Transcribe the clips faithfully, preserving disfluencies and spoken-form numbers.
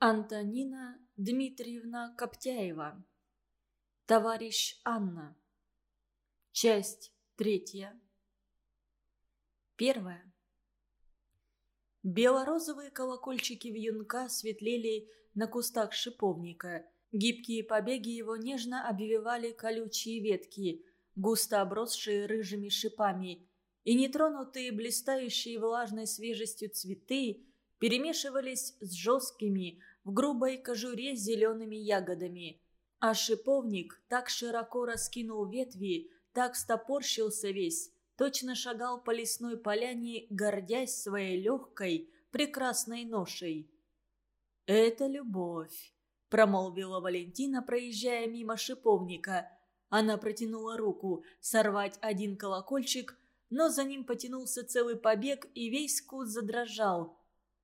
Антонина Дмитриевна Коптяева. Товарищ Анна. Часть третья. Первая. Бело-розовые колокольчики вьюнка светлели на кустах шиповника. Гибкие побеги его нежно обвивали колючие ветки, густо обросшие рыжими шипами, и нетронутые, блистающие влажной свежестью цветы перемешивались с жесткими, в грубой кожуре зелеными ягодами. А шиповник так широко раскинул ветви, так стопорщился весь, точно шагал по лесной поляне, гордясь своей легкой, прекрасной ношей. «Это любовь», — промолвила Валентина, проезжая мимо шиповника. Она протянула руку сорвать один колокольчик, но за ним потянулся целый побег, и весь куст задрожал.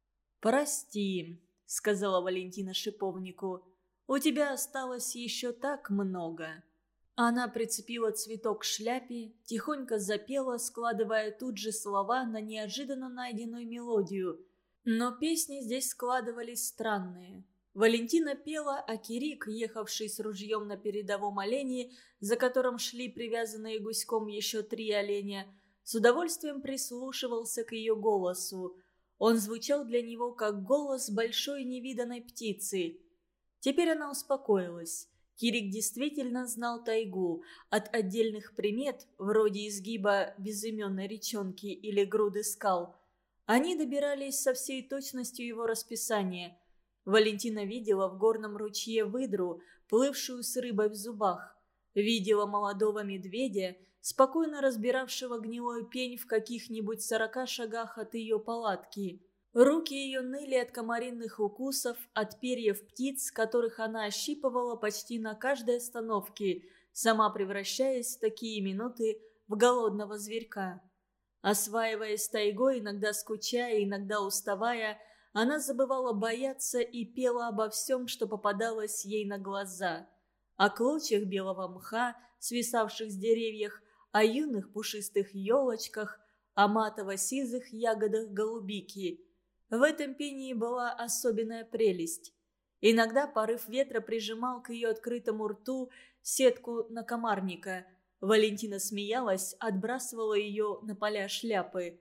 «Прости», — сказала Валентина шиповнику, — «у тебя осталось еще так много». Она прицепила цветок к шляпе, тихонько запела, складывая тут же слова на неожиданно найденную мелодию. Но песни здесь складывались странные. Валентина пела, а Кирик, ехавший с ружьем на передовом олене, за которым шли привязанные гуськом еще три оленя, с удовольствием прислушивался к ее голосу. Он звучал для него, как голос большой невиданной птицы. Теперь она успокоилась. Кирик действительно знал тайгу. От отдельных примет, вроде изгиба безыменной речонки или груды скал, они добирались со всей точностью его расписания. Валентина видела в горном ручье выдру, плывшую с рыбой в зубах. Видела молодого медведя, спокойно разбиравшего гнилой пень в каких-нибудь сорока шагах от ее палатки. Руки ее ныли от комаринных укусов, от перьев птиц, которых она ощипывала почти на каждой остановке, сама превращаясь в такие минуты в голодного зверька. Осваиваясь с тайгой, иногда скучая, иногда уставая, она забывала бояться и пела обо всем, что попадалось ей на глаза. О клочьях белого мха, свисавших с деревьев, о юных пушистых елочках, о матово-сизых ягодах голубики. В этом пении была особенная прелесть. Иногда порыв ветра прижимал к ее открытому рту сетку накомарника. Валентина смеялась, отбрасывала ее на поля шляпы.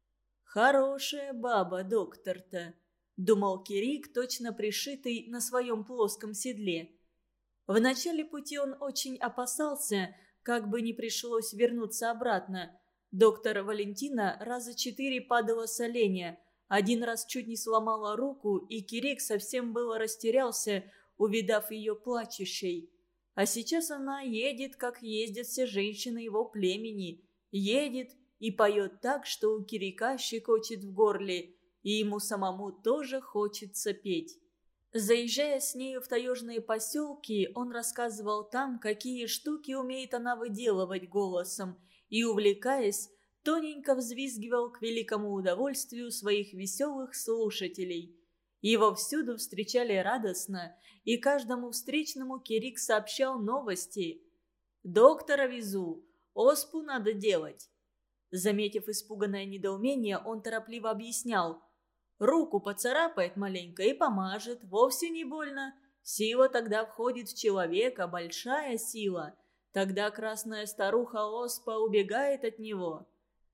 «Хорошая баба, доктор-то», — думал Кирик, точно пришитый на своем плоском седле. В начале пути он очень опасался, как бы не пришлось вернуться обратно. Доктор Валентина раза четыре падала с оленя. Один раз чуть не сломала руку, и Кирик совсем было растерялся, увидав ее плачущей. А сейчас она едет, как ездят все женщины его племени. Едет и поет так, что у Кирика щекочет в горле, и ему самому тоже хочется петь. Заезжая с нею в таежные поселки, он рассказывал там, какие штуки умеет она выделывать голосом, и, увлекаясь, тоненько взвизгивал к великому удовольствию своих веселых слушателей. Его всюду встречали радостно, и каждому встречному Кирик сообщал новости. «Доктора везу, оспу надо делать». Заметив испуганное недоумение, он торопливо объяснял. «Руку поцарапает маленько и помажет, вовсе не больно. Сила тогда входит в человека, большая сила. Тогда красная старуха оспа убегает от него».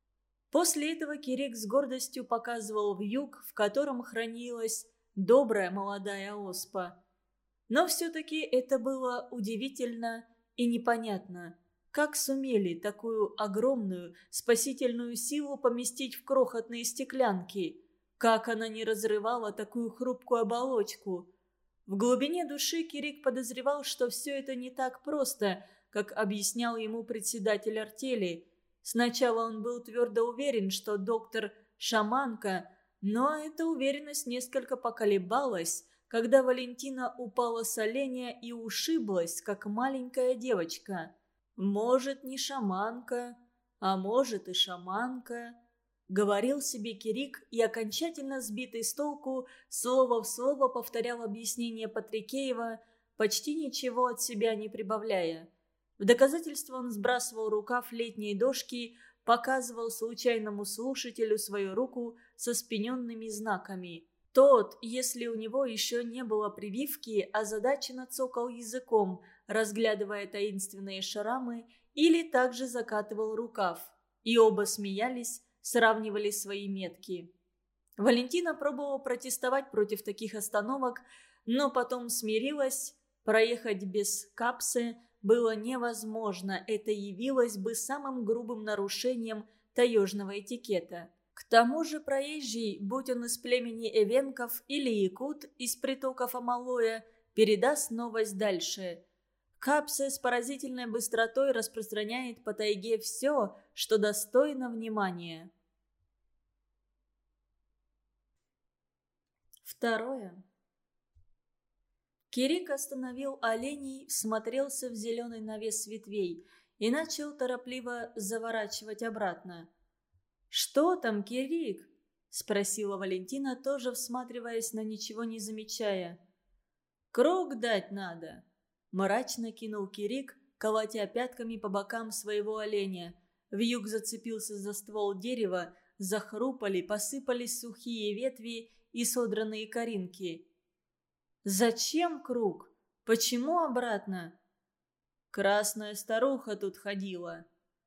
После этого Кирик с гордостью показывал вьюг, в котором хранилась добрая молодая оспа. Но все-таки это было удивительно и непонятно. Как сумели такую огромную спасительную силу поместить в крохотные стеклянки? Как она не разрывала такую хрупкую оболочку? В глубине души Кирик подозревал, что все это не так просто, как объяснял ему председатель артели. Сначала он был твердо уверен, что доктор – шаманка, но эта уверенность несколько поколебалась, когда Валентина упала с оленя и ушиблась, как маленькая девочка. «Может, не шаманка, а может и шаманка», — говорил себе Кирик и, окончательно сбитый с толку, слово в слово повторял объяснение Патрикеева, почти ничего от себя не прибавляя. В доказательство он сбрасывал рукав летней дошки, показывал случайному слушателю свою руку со спененными знаками. Тот, если у него еще не было прививки, озадаченно цокал языком, разглядывая таинственные шрамы, или также закатывал рукав. И оба смеялись, сравнивали свои метки. Валентина пробовала протестовать против таких остановок, но потом смирилась. Проехать без капсы было невозможно, это явилось бы самым грубым нарушением таежного этикета. К тому же проезжий, будь он из племени эвенков или якут из притоков Амалоя, передаст новость дальше. Капсе с поразительной быстротой распространяет по тайге все, что достойно внимания. Второе. Кирик остановил оленей, всмотрелся в зеленый навес ветвей и начал торопливо заворачивать обратно. «Что там, Кирик?» – спросила Валентина, тоже всматриваясь, но ничего не замечая. «Круг дать надо», – мрачно кинул Кирик, колотя пятками по бокам своего оленя. Вьюг зацепился за ствол дерева, захрупали, посыпались сухие ветви и содранные коринки. «Зачем круг? Почему обратно?» «Красная старуха тут ходила».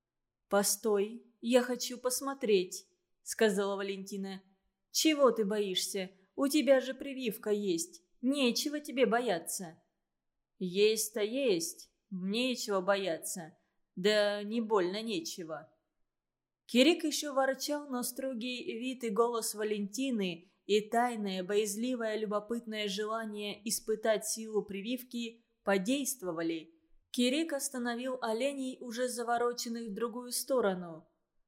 «Постой, я хочу посмотреть», — сказала Валентина. «Чего ты боишься? У тебя же прививка есть. Нечего тебе бояться». «Есть-то есть. Нечего бояться. Да не больно нечего». Кирик еще ворчал, но строгий вид и голос Валентины и тайное, боязливое, любопытное желание испытать силу прививки подействовали. Кирик остановил оленей, уже завороченных в другую сторону.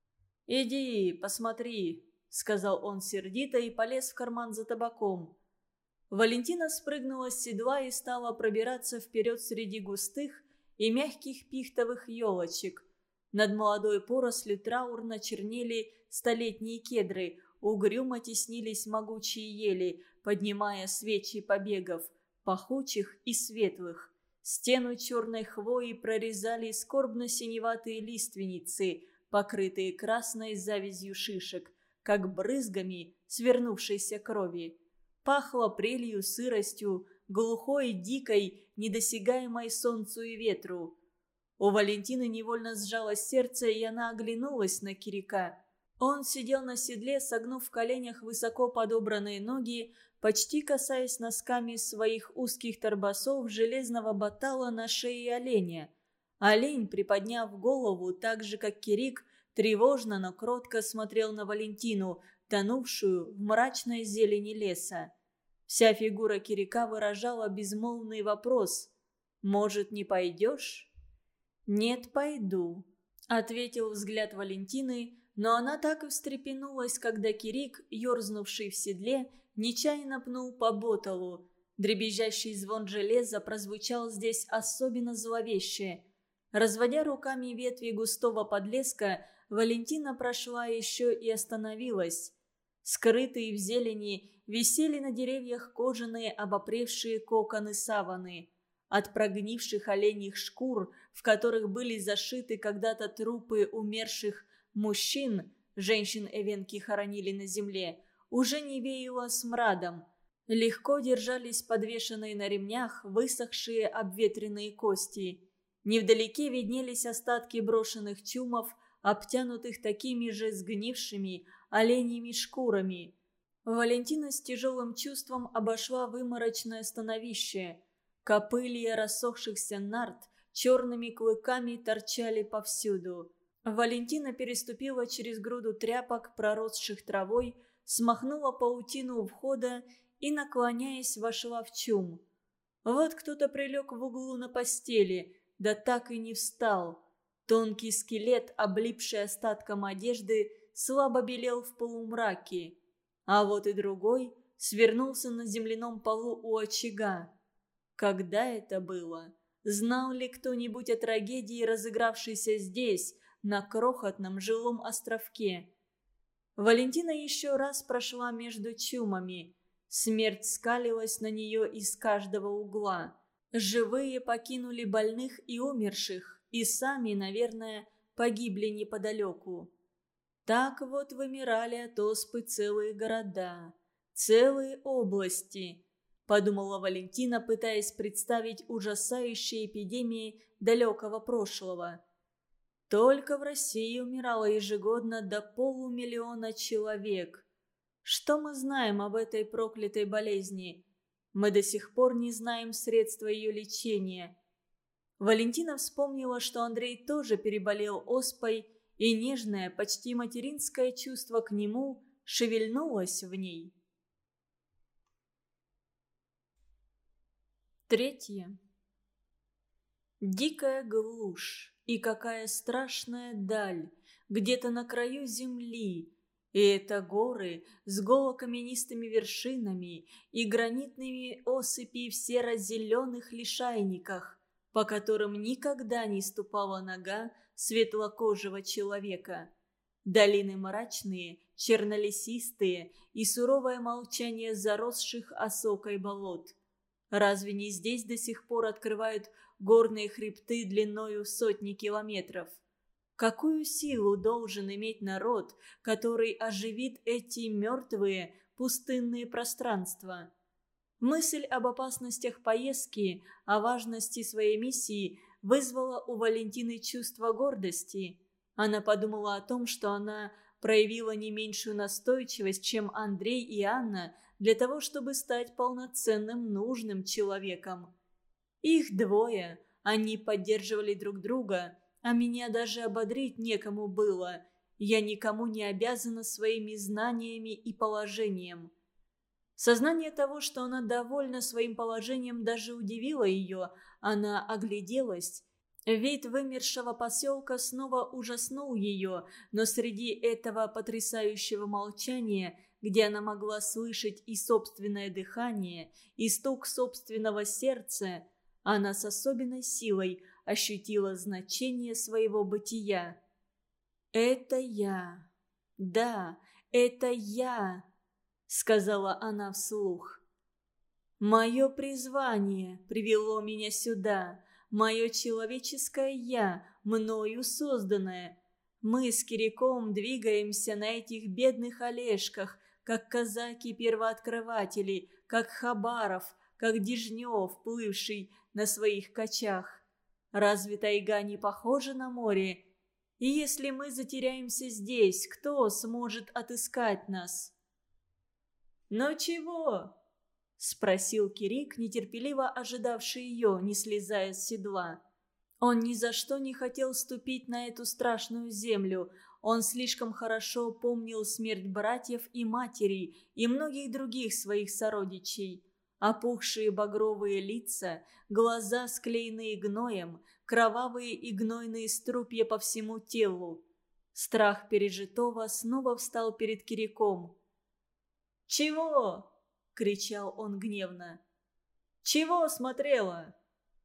«Иди, посмотри», — сказал он сердито и полез в карман за табаком. Валентина спрыгнула с седла и стала пробираться вперед среди густых и мягких пихтовых елочек. Над молодой порослью траурно чернели столетние кедры, угрюмо теснились могучие ели, поднимая свечи побегов, пахучих и светлых. Стену черной хвои прорезали скорбно-синеватые лиственницы, покрытые красной завязью шишек, как брызгами свернувшейся крови. Пахло прелью, сыростью, глухой, дикой, недосягаемой солнцу и ветру. У Валентины невольно сжалось сердце, и она оглянулась на Кирика. Он сидел на седле, согнув в коленях высоко подобранные ноги, почти касаясь носками своих узких торбасов железного батала на шее оленя. Олень, приподняв голову, так же, как Кирик, тревожно, но кротко смотрел на Валентину, тонувшую в мрачной зелени леса. Вся фигура Кирика выражала безмолвный вопрос: «Может, не пойдешь?» «Нет, пойду», — ответил взгляд Валентины, но она так и встрепенулась, когда Кирик, ерзнувший в седле, нечаянно пнул по боталу. Дребезжащий звон железа прозвучал здесь особенно зловеще. Разводя руками ветви густого подлеска, Валентина прошла еще и остановилась. Скрытые в зелени висели на деревьях кожаные обопревшие коконы саваны. От прогнивших оленьих шкур, в которых были зашиты когда-то трупы умерших мужчин, женщин эвенки хоронили на земле, уже не веяло смрадом. Легко держались подвешенные на ремнях высохшие обветренные кости. Невдалеке виднелись остатки брошенных чумов, обтянутых такими же сгнившими оленьими шкурами. Валентина с тяжелым чувством обошла выморочное становище. Копылья рассохшихся нарт черными клыками торчали повсюду. Валентина переступила через груду тряпок, проросших травой, смахнула паутину у входа и, наклоняясь, вошла в чум. Вот кто-то прилег в углу на постели, да так и не встал. Тонкий скелет, облипший остатком одежды, слабо белел в полумраке. А вот и другой свернулся на земляном полу у очага. Когда это было? Знал ли кто-нибудь о трагедии, разыгравшейся здесь, на крохотном жилом островке? Валентина еще раз прошла между чумами. Смерть скалилась на нее из каждого угла. Живые покинули больных и умерших, и сами, наверное, погибли неподалеку. Так вот вымирали от оспы целые города. целые области, подумала Валентина, пытаясь представить ужасающие эпидемии далекого прошлого. Только в России умирало ежегодно до полумиллиона человек. Что мы знаем об этой проклятой болезни? Мы до сих пор не знаем средства ее лечения. Валентина вспомнила, что Андрей тоже переболел оспой, и нежное, почти материнское чувство к нему шевельнулось в ней. Третье. Дикая глушь, и какая страшная даль, где-то на краю земли. И это горы с голокаменистыми вершинами и гранитными осыпи в серо-зеленых лишайниках, по которым никогда не ступала нога светлокожего человека. Долины мрачные, чернолесистые и суровое молчание заросших осокой болот. Разве не здесь до сих пор открывают горные хребты длиною в сотни километров? Какую силу должен иметь народ, который оживит эти мертвые пустынные пространства? Мысль об опасностях поездки, о важности своей миссии вызвала у Валентины чувство гордости. Она подумала о том, что она проявила не меньшую настойчивость, чем Андрей и Анна, для того, чтобы стать полноценным нужным человеком. Их двое, они поддерживали друг друга, а меня даже ободрить некому было. Я никому не обязана своими знаниями и положением. Сознание того, что она довольна своим положением, даже удивило ее. Она огляделась. Вид вымершего поселка снова ужаснул ее, но среди этого потрясающего молчания, где она могла слышать и собственное дыхание, и стук собственного сердца, она с особенной силой ощутила значение своего бытия. «Это я. Да, это я», — сказала она вслух. «Мое призвание привело меня сюда, мое человеческое «я», мною созданное. Мы с Кириком двигаемся на этих бедных олежках, как казаки-первооткрыватели, как Хабаров, как Дежнев, плывший на своих качах. Разве тайга не похожа на море? И если мы затеряемся здесь, кто сможет отыскать нас?» «Ну чего?» — спросил Кирик, нетерпеливо ожидавший ее, не слезая с седла. Он ни за что не хотел ступить на эту страшную землю. Он слишком хорошо помнил смерть братьев и матери и многих других своих сородичей. Опухшие багровые лица, глаза, склеенные гноем, кровавые и гнойные струпья по всему телу. Страх пережитого снова встал перед Кириком. «Чего?» — кричал он гневно. «Чего смотрела?»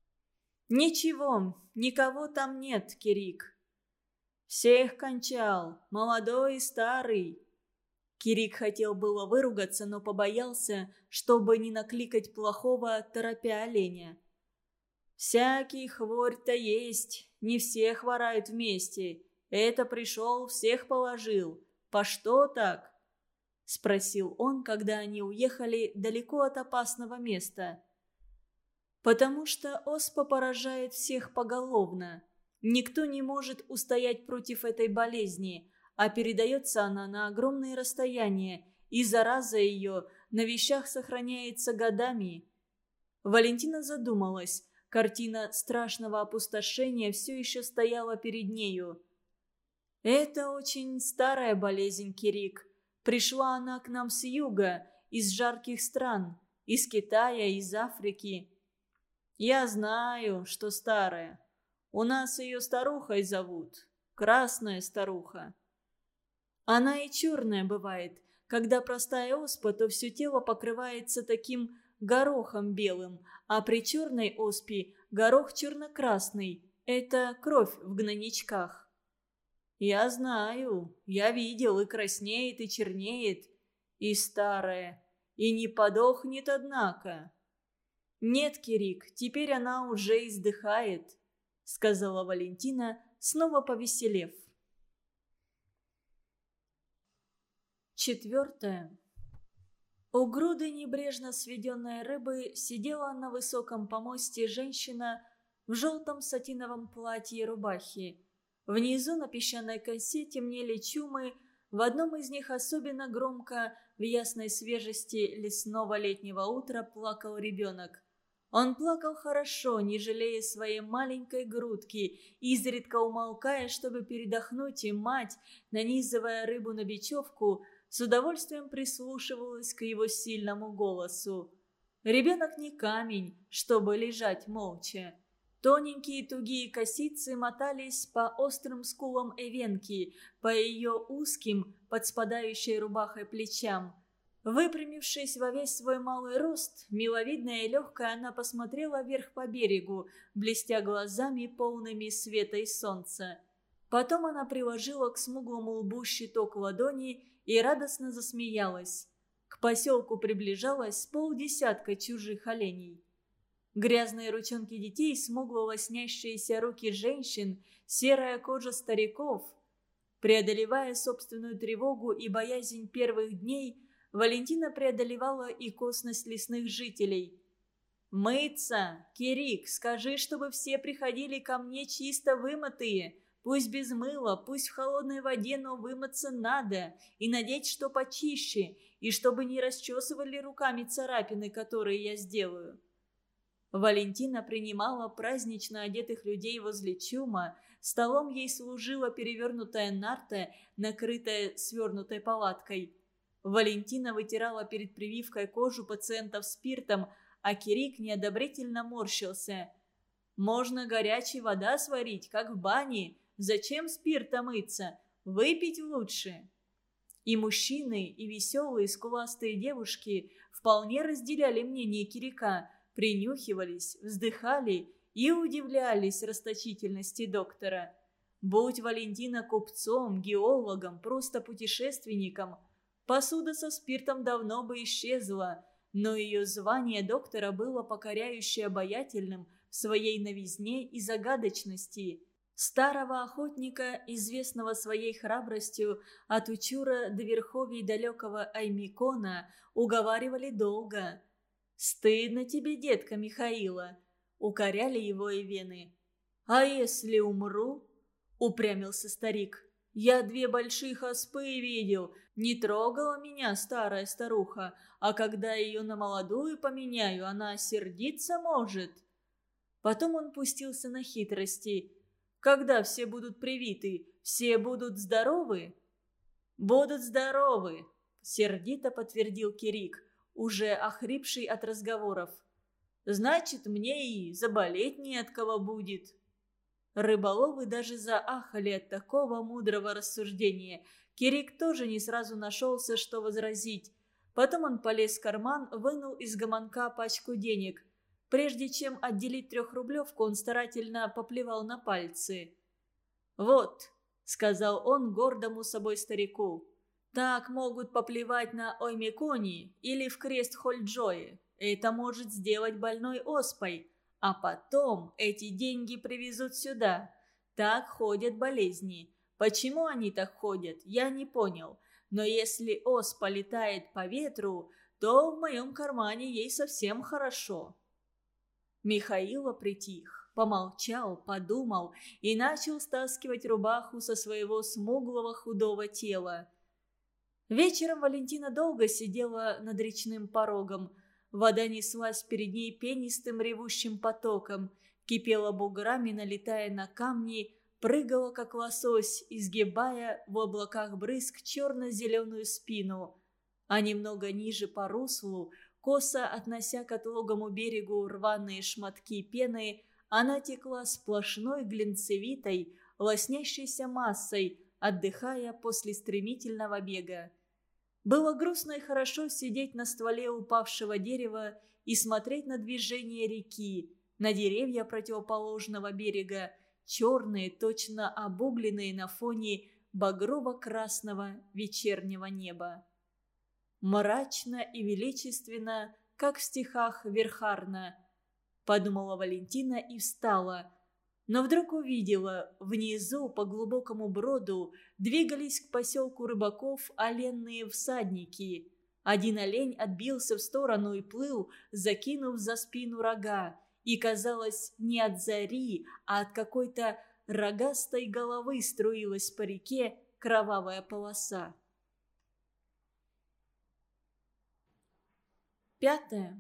«Ничего, никого там нет, Кирик». «Всех кончал, молодой и старый». Кирик хотел было выругаться, но побоялся, чтобы не накликать плохого, торопя оленя. «Всякий хворь-то есть, не все хворают вместе. Это пришел, всех положил. По что так?» — спросил он, когда они уехали далеко от опасного места. «Потому что оспа поражает всех поголовно. Никто не может устоять против этой болезни, а передается она на огромные расстояния, и зараза ее на вещах сохраняется годами». Валентина задумалась. Картина страшного опустошения все еще стояла перед нею. «Это очень старая болезнь, Кирик. Пришла она к нам с юга, из жарких стран, из Китая, из Африки». «Я знаю, что старая. У нас ее старухой зовут. Красная старуха». Она и черная бывает. Когда простая оспа, то все тело покрывается таким горохом белым, а при черной оспе горох черно-красный. Это кровь в гнойничках. «Я знаю, я видел, и краснеет, и чернеет, и старая, и не подохнет, однако». «Нет, Кирик, теперь она уже издыхает», — сказала Валентина, снова повеселев. Четвертое. У груды небрежно сведенной рыбы сидела на высоком помосте женщина в желтом сатиновом платье и рубахе. Внизу на песчаной косе темнели чумы, в одном из них особенно громко в ясной свежести лесного летнего утра плакал ребенок. Он плакал хорошо, не жалея своей маленькой грудки, изредка умолкая, чтобы передохнуть, и мать, нанизывая рыбу на бечевку, с удовольствием прислушивалась к его сильному голосу. Ребенок не камень, чтобы лежать молча. Тоненькие тугие косицы мотались по острым скулам Эвенки, по ее узким, под спадающей рубахой плечам. Выпрямившись во весь свой малый рост, миловидная и легкая, она посмотрела вверх по берегу, блестя глазами, полными света и солнца. Потом она приложила к смуглому лбу щиток ладони и радостно засмеялась. К поселку приближалось полдесятка чужих оленей. Грязные ручонки детей, смугло лоснящиеся руки женщин, серая кожа стариков. Преодолевая собственную тревогу и боязнь первых дней, Валентина преодолевала и косность лесных жителей. «Мыться! Кирик, скажи, чтобы все приходили ко мне чисто вымытые. Пусть без мыла, пусть в холодной воде, но вымыться надо. И надеть что почище, и чтобы не расчесывали руками царапины, которые я сделаю». Валентина принимала празднично одетых людей возле чума. Столом ей служила перевернутая нарта, накрытая свернутой палаткой. Валентина вытирала перед прививкой кожу пациентов спиртом, а Кирик неодобрительно морщился. «Можно горячей вода сварить, как в бане. Зачем спиртом мыться? Выпить лучше». И мужчины, и веселые скуластые девушки вполне разделяли мнение Кирика, принюхивались, вздыхали и удивлялись расточительности доктора. Будь Валентина купцом, геологом, просто путешественником, посуда со спиртом давно бы исчезла, но ее звание доктора было покоряюще обаятельным в своей новизне и загадочности. Старого охотника, известного своей храбростью от Учура до верховий далекого Аймикона, уговаривали долго. «Стыдно тебе, детка Михаила!» — укоряли его и вены. «А если умру?» — упрямился старик. «Я две больших оспы видел. Не трогала меня старая старуха, а когда ее на молодую поменяю, она сердиться может». Потом он пустился на хитрости. «Когда все будут привиты, все будут здоровы?» «Будут здоровы», — сердито подтвердил Кирик, уже охрипший от разговоров. «Значит, мне и заболеть не от кого будет». Рыболовы даже заахали от такого мудрого рассуждения. Кирик тоже не сразу нашелся, что возразить. Потом он полез в карман, вынул из гаманка пачку денег. Прежде чем отделить трехрублевку, он старательно поплевал на пальцы. «Вот», — сказал он гордому собой старику, — «так могут поплевать на Оймекони или в крест Хольджое. Это может сделать больной оспой. А потом эти деньги привезут сюда. Так ходят болезни. Почему они так ходят, я не понял. Но если оспа летает по ветру, то в моем кармане ей совсем хорошо». Михаила притих, помолчал, подумал и начал стаскивать рубаху со своего смуглого худого тела. Вечером Валентина долго сидела над речным порогом. Вода неслась перед ней пенистым ревущим потоком, кипела буграми, налетая на камни, прыгала, как лосось, изгибая в облаках брызг черно-зеленую спину. А немного ниже по руслу, косо относя к отлогому берегу рваные шматки пены, она текла сплошной глинцевитой, лоснящейся массой, отдыхая после стремительного бега. Было грустно и хорошо сидеть на стволе упавшего дерева и смотреть на движение реки, на деревья противоположного берега, черные, точно обугленные на фоне багрово-красного вечернего неба. «Мрачно и величественно, как в стихах Верхарна», — подумала Валентина и встала. Но вдруг увидела, внизу по глубокому броду двигались к поселку рыбаков оленные всадники. Один олень отбился в сторону и плыл, закинув за спину рога. И, казалось, не от зари, а от какой-то рогастой головы струилась по реке кровавая полоса. Пятое.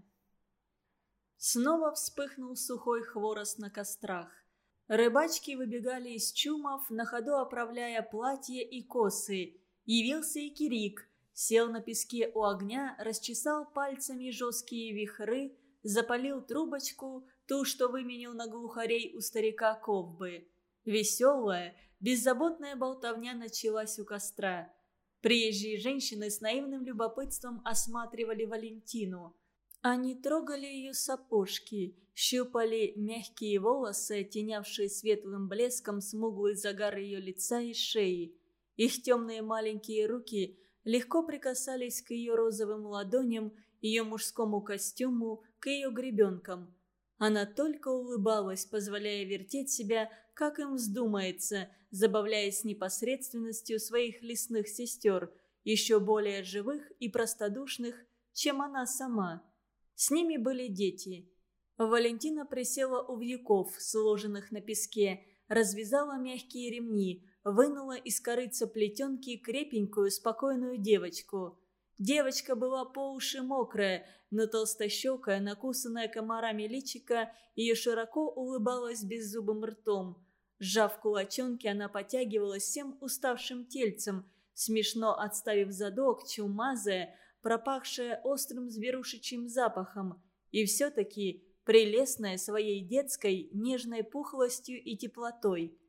Снова вспыхнул сухой хворост на кострах. Рыбачки выбегали из чумов, на ходу оправляя платья и косы. Явился и Кирик. Сел на песке у огня, расчесал пальцами жесткие вихры, запалил трубочку, ту, что выменил на глухарей у старика Ковбы. Веселая, беззаботная болтовня началась у костра. Приезжие женщины с наивным любопытством осматривали Валентину. Они трогали ее сапожки, щупали мягкие волосы, оттенявшие светлым блеском смуглый загар ее лица и шеи. Их темные маленькие руки легко прикасались к ее розовым ладоням, ее мужскому костюму, к ее гребенкам. Она только улыбалась, позволяя вертеть себя, как им вздумается, забавляясь непосредственностью своих лесных сестер, еще более живых и простодушных, чем она сама. С ними были дети. Валентина присела у вьюков, сложенных на песке, развязала мягкие ремни, вынула из корытца плетенки крепенькую, спокойную девочку. Девочка была по уши мокрая, но толстощекая, накусанная комарами личика, ее широко улыбалась беззубым ртом. Сжав кулачонки, она потягивалась всем уставшим тельцем, смешно отставив задок, чумазая, пропахшая острым зверушечьим запахом, и все-таки прелестная своей детской нежной пухлостью и теплотой.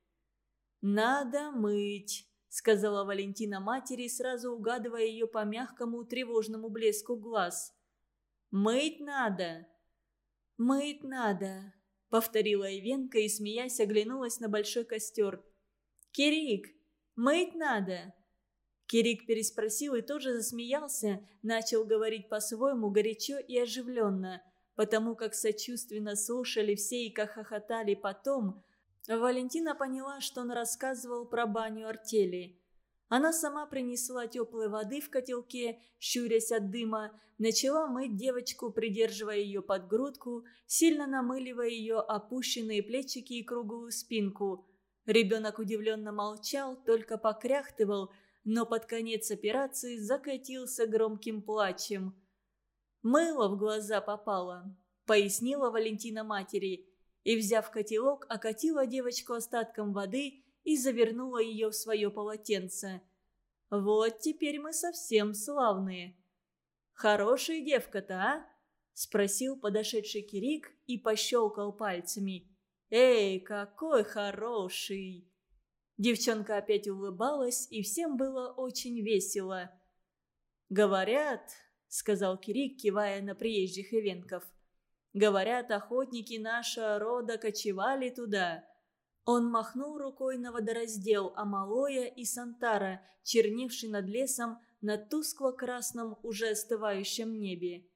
«Надо мыть», — сказала Валентина матери, сразу угадывая ее по мягкому тревожному блеску глаз. «Мыть надо!» «Мыть надо», — повторила Ивенка и, смеясь, оглянулась на большой костер. «Кирик, мыть надо!» Кирик переспросил и тоже засмеялся, начал говорить по-своему горячо и оживленно, потому как сочувственно слушали все и как хохотали потом. Валентина поняла, что он рассказывал про баню артели. Она сама принесла теплой воды в котелке, щурясь от дыма, начала мыть девочку, придерживая ее под грудку, сильно намыливая ее опущенные плечики и круглую спинку. Ребенок удивленно молчал, только покряхтывал, но под конец операции закатился громким плачем. «Мыло в глаза попало», — пояснила Валентина матери, и, взяв котелок, окатила девочку остатком воды и завернула ее в свое полотенце. «Вот теперь мы совсем славные». «Хорошая девка-то, а?» — спросил подошедший Кирик и пощелкал пальцами. «Эй, какой хороший!» Девчонка опять улыбалась, и всем было очень весело. «Говорят», — сказал Кирик, кивая на приезжих ивенков, «говорят, охотники нашего рода кочевали туда». Он махнул рукой на водораздел Амалоя и Сантара, черневший над лесом на тускло-красном уже остывающем небе.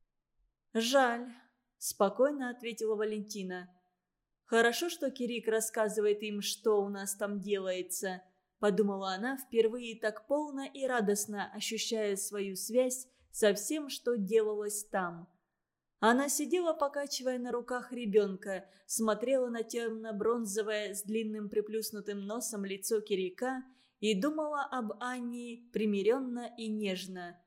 «Жаль», — спокойно ответила Валентина. «Хорошо, что Кирик рассказывает им, что у нас там делается», — подумала она, впервые так полно и радостно ощущая свою связь со всем, что делалось там. Она сидела, покачивая на руках ребенка, смотрела на темно-бронзовое с длинным приплюснутым носом лицо Кирика и думала об Анне примиренно и нежно.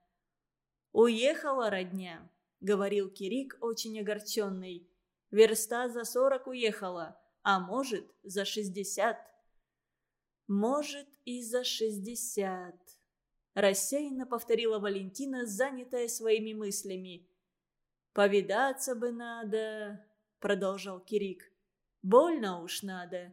«Уехала родня», — говорил Кирик, очень огорченный. «Верста за сорок уехала, а может, за шестьдесят». «Может, и за шестьдесят», — рассеянно повторила Валентина, занятая своими мыслями. «Повидаться бы надо», — продолжал Кирик. «Больно уж надо».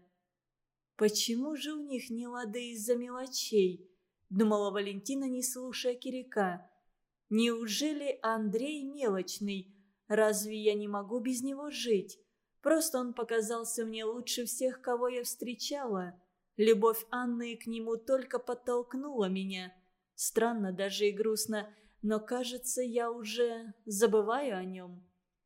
«Почему же у них не лады из-за мелочей?» — думала Валентина, не слушая Кирика. «Неужели Андрей мелочный? Разве я не могу без него жить? Просто он показался мне лучше всех, кого я встречала. Любовь Анны к нему только подтолкнула меня. Странно, даже и грустно, но, кажется, я уже забываю о нем».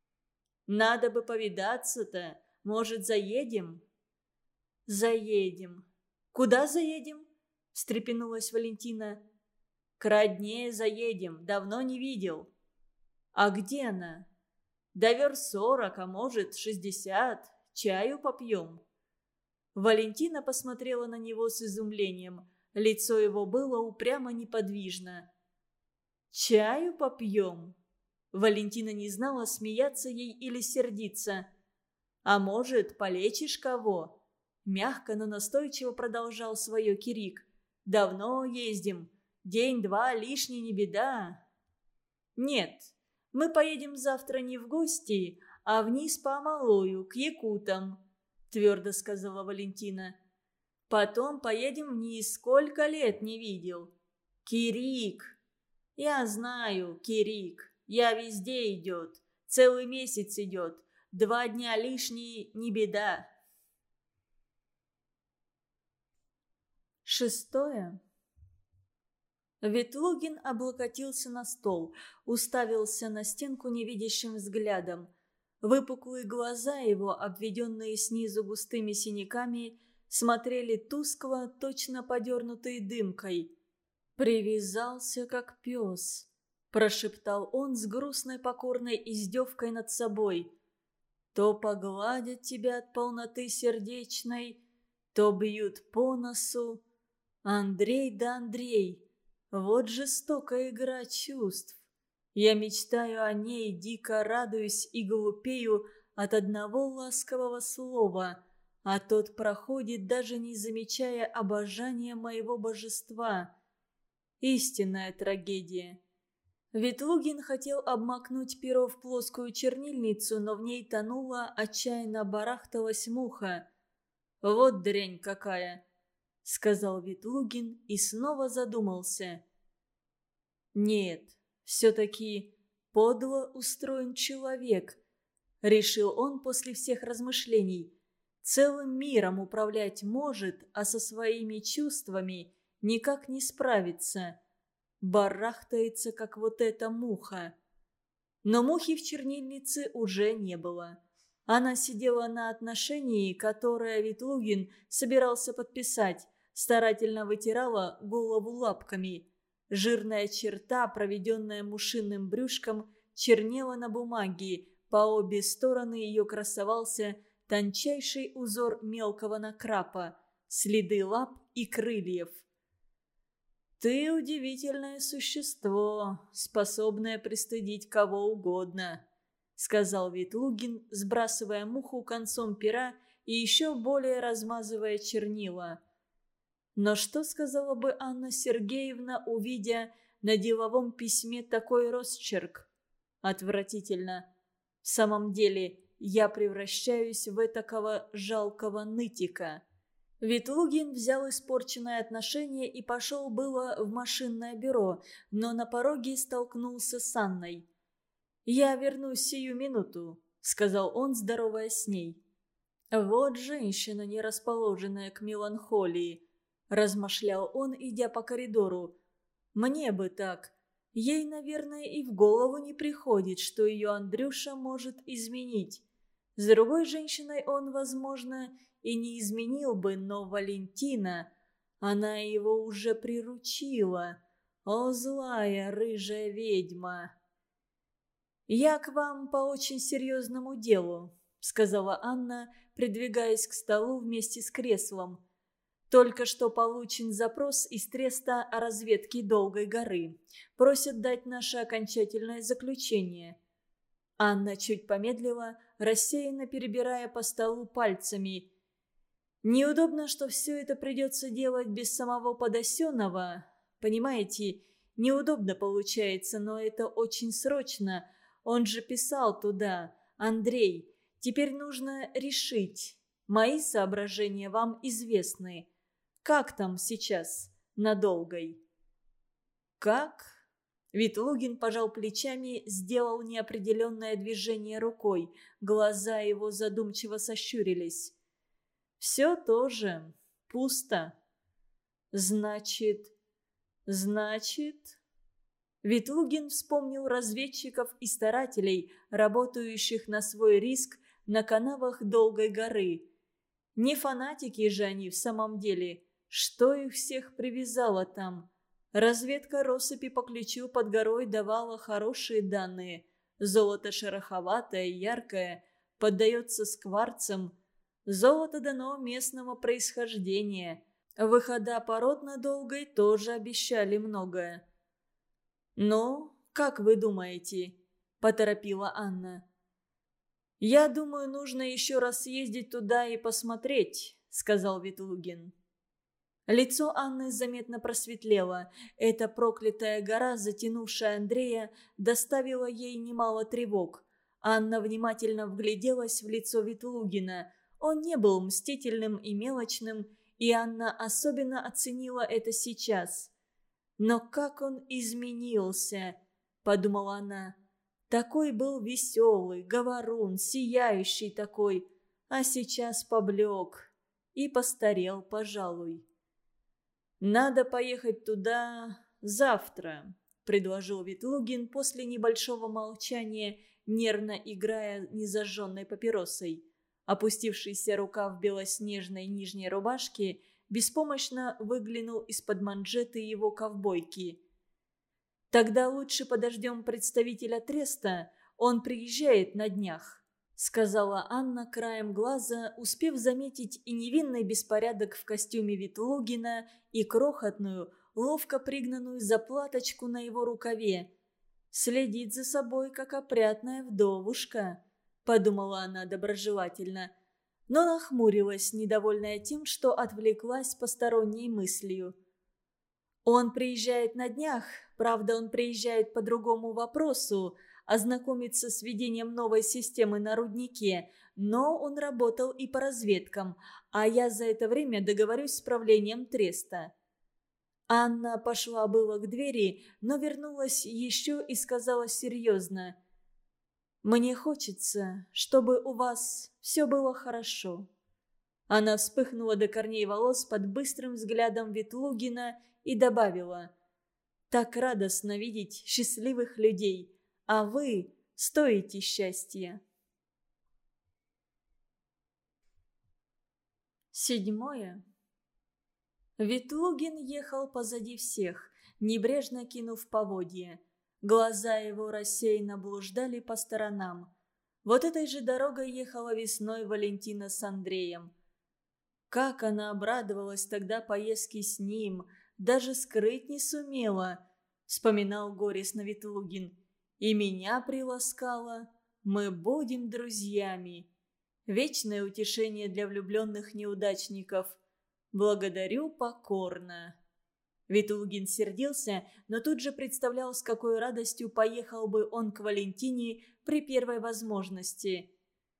«Надо бы повидаться-то. Может, заедем?» «Заедем. Куда заедем?» – встрепенулась Валентина. К родне заедем, давно не видел». «А где она?» «Да верст сорок, а может, шестьдесят. Чаю попьем». Валентина посмотрела на него с изумлением. Лицо его было упрямо неподвижно. «Чаю попьем?» Валентина не знала, смеяться ей или сердиться. «А может, полечишь кого?» Мягко, но настойчиво продолжал свое Кирик. «Давно ездим. День-два лишний не беда». «Нет, мы поедем завтра не в гости, а вниз по Амалою, к якутам», твердо сказала Валентина. «Потом поедем вниз, сколько лет не видел». «Кирик!» «Я знаю, Кирик, я везде идет, целый месяц идет, два дня лишние не беда». Шестое. Ветлугин облокотился на стол, уставился на стенку невидящим взглядом. Выпуклые глаза его, обведенные снизу густыми синяками, смотрели тускло, точно подернутые дымкой. «Привязался, как пес», – прошептал он с грустной покорной издевкой над собой. «То погладят тебя от полноты сердечной, то бьют по носу. Андрей да Андрей, вот жестокая игра чувств. Я мечтаю о ней, дико радуюсь и глупею от одного ласкового слова, а тот проходит, даже не замечая обожания моего божества. Истинная трагедия». Ветлугин хотел обмакнуть перо в плоскую чернильницу, но в ней тонула, отчаянно барахталась муха. «Вот дрянь какая!» — сказал Ветлугин и снова задумался. «Нет, все-таки подло устроен человек», — решил он после всех размышлений. «Целым миром управлять может, а со своими чувствами никак не справится. Барахтается, как вот эта муха». Но мухи в чернильнице уже не было. Она сидела на отношении, которое Ветлугин собирался подписать, старательно вытирала голову лапками. Жирная черта, проведенная мушиным брюшком, чернела на бумаге. По обе стороны ее красовался тончайший узор мелкого накрапа, следы лап и крыльев. «Ты удивительное существо, способное пристыдить кого угодно», — сказал Ветлугин, сбрасывая муху концом пера и еще более размазывая чернила. Но что сказала бы Анна Сергеевна, увидя на деловом письме такой росчерк? Отвратительно. В самом деле, я превращаюсь в этакого жалкого нытика. Ветлугин взял испорченное отношение и пошел было в машинное бюро, но на пороге столкнулся с Анной. «Я вернусь сию минуту», — сказал он, здороваясь с ней. «Вот женщина, не расположенная к меланхолии», — размышлял он, идя по коридору. «Мне бы так. Ей, наверное, и в голову не приходит, что ее Андрюша может изменить. С другой женщиной он, возможно, и не изменил бы, но Валентина, она его уже приручила. О, злая рыжая ведьма!» «Я к вам по очень серьезному делу», — сказала Анна, придвигаясь к столу вместе с креслом. «Только что получен запрос из Треста о разведке Долгой горы. Просят дать наше окончательное заключение». Анна чуть помедлила, рассеянно перебирая по столу пальцами. «Неудобно, что все это придется делать без самого Подосенова. Понимаете, неудобно получается, но это очень срочно. Он же писал туда. Андрей, теперь нужно решить. Мои соображения вам известны. Как там сейчас на Долгой?» «Как?» Ветлугин пожал плечами, сделал неопределенное движение рукой. Глаза его задумчиво сощурились. «Все тоже. Пусто». «Значит... значит...» Ветлугин вспомнил разведчиков и старателей, работающих на свой риск на канавах Долгой горы. Не фанатики же они в самом деле. Что их всех привязало там? Разведка россыпи по ключу под горой давала хорошие данные. Золото шероховатое, яркое, поддается скварцам. Золото дано местного происхождения. Выхода пород на Долгой тоже обещали многое. «Ну, как вы думаете?» – поторопила Анна. «Я думаю, нужно еще раз съездить туда и посмотреть», – сказал Ветлугин. Лицо Анны заметно просветлело. Эта проклятая гора, затянувшая Андрея, доставила ей немало тревог. Анна внимательно вгляделась в лицо Ветлугина. Он не был мстительным и мелочным, и Анна особенно оценила это сейчас. «Но как он изменился!» – подумала она. «Такой был веселый, говорун, сияющий такой, а сейчас поблек и постарел, пожалуй». «Надо поехать туда завтра», – предложил Ветлугин после небольшого молчания, нервно играя незажженной папиросой. Опустившийся рукав белоснежной нижней рубашки беспомощно выглянул из-под манжеты его ковбойки. «Тогда лучше подождем представителя треста, он приезжает на днях», — сказала Анна краем глаза, успев заметить и невинный беспорядок в костюме Ветлугина, и крохотную, ловко пригнанную заплаточку на его рукаве. «Следит за собой, как опрятная вдовушка», — подумала она доброжелательно, но нахмурилась, недовольная тем, что отвлеклась посторонней мыслью. «Он приезжает на днях, правда, он приезжает по другому вопросу, ознакомиться с введением новой системы на руднике, но он работал и по разведкам, а я за это время договорюсь с правлением треста». Анна пошла было к двери, но вернулась еще и сказала серьезно: «Мне хочется, чтобы у вас все было хорошо». Она вспыхнула до корней волос под быстрым взглядом Ветлугина и добавила: «Так радостно видеть счастливых людей, а вы стоите счастья». Седьмое. Ветлугин ехал позади всех, небрежно кинув поводья. Глаза его рассеянно блуждали по сторонам. Вот этой же дорогой ехала весной Валентина с Андреем. Как она обрадовалась тогда поездке с ним, даже скрыть не сумела, вспоминал горестно Ветлугин. «И меня приласкала, мы будем друзьями». Вечное утешение для влюбленных неудачников. «Благодарю покорно». Ветлугин сердился, но тут же представлял, с какой радостью поехал бы он к Валентине при первой возможности.